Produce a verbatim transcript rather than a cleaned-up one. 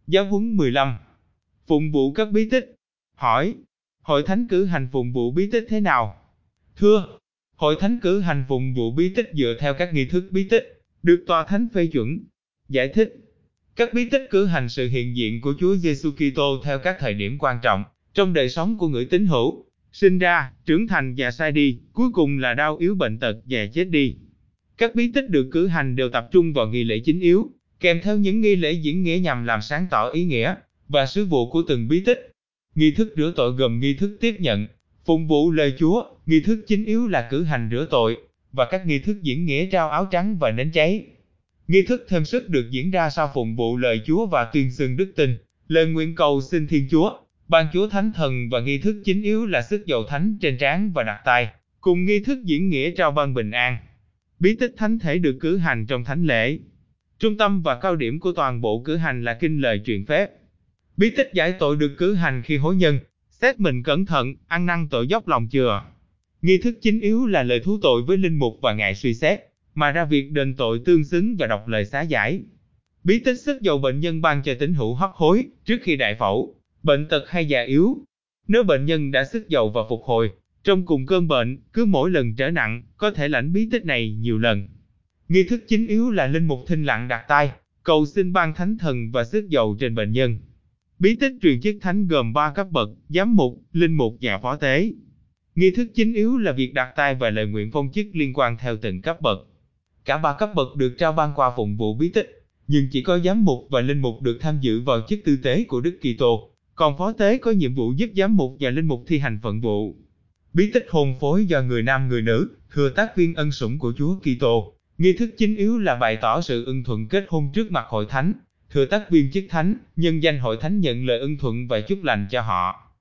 Giáo huấn mười lăm. Phụng vụ các bí tích. Hỏi: Hội thánh cử hành phụng vụ bí tích thế nào? Thưa: Hội thánh cử hành phụng vụ bí tích dựa theo các nghi thức bí tích, được tòa thánh phê chuẩn. Giải thích: Các bí tích cử hành sự hiện diện của Chúa Giêsu Kitô theo các thời điểm quan trọng trong đời sống của người tín hữu, sinh ra, trưởng thành và sai đi, cuối cùng là đau yếu bệnh tật và chết đi. Các bí tích được cử hành đều tập trung vào nghi lễ chính yếu, kèm theo những nghi lễ diễn nghĩa nhằm làm sáng tỏ ý nghĩa và sứ vụ của từng bí tích. Nghi thức rửa tội gồm nghi thức tiếp nhận, phụng vụ lời Chúa, nghi thức chính yếu là cử hành rửa tội, và các nghi thức diễn nghĩa trao áo trắng và nến cháy. Nghi thức thêm sức được diễn ra sau phụng vụ lời Chúa và tuyên xưng đức tin, lời nguyện cầu xin Thiên Chúa, ban Chúa Thánh Thần, và nghi thức chính yếu là sức dầu thánh trên trán và đặt tay, cùng nghi thức diễn nghĩa trao ban bình an. Bí tích thánh thể được cử hành trong thánh lễ. Trung tâm và cao điểm của toàn bộ cử hành là kinh lời truyền phép. Bí tích giải tội được cử hành khi hối nhân, xét mình cẩn thận, ăn năn tội dốc lòng chừa. Nghi thức chính yếu là lời thú tội với linh mục và ngài suy xét, mà ra việc đền tội tương xứng và đọc lời xá giải. Bí tích sức dầu bệnh nhân ban cho tín hữu hấp hối trước khi đại phẫu, bệnh tật hay già yếu. Nếu bệnh nhân đã sức dầu và phục hồi, trong cùng cơn bệnh, cứ mỗi lần trở nặng, có thể lãnh bí tích này nhiều lần. Nghi thức chính yếu là linh mục thinh lặng đặt tay, cầu xin ban thánh thần và sức dầu trên bệnh nhân. Bí tích truyền chức thánh gồm ba cấp bậc: giám mục, linh mục và phó tế. Nghi thức chính yếu là việc đặt tay và lời nguyện phong chức liên quan theo từng cấp bậc. Cả ba cấp bậc được trao ban qua phụng vụ bí tích, nhưng chỉ có giám mục và linh mục được tham dự vào chức tư tế của Đức Kitô, còn phó tế có nhiệm vụ giúp giám mục và linh mục thi hành phận vụ. Bí tích hôn phối do người nam người nữ, thừa tác viên ân sủng của Chúa Kitô. Nghi thức chính yếu là bày tỏ sự ưng thuận kết hôn trước mặt hội thánh, thừa tác viên chức thánh, nhân danh hội thánh nhận lời ưng thuận và chúc lành cho họ.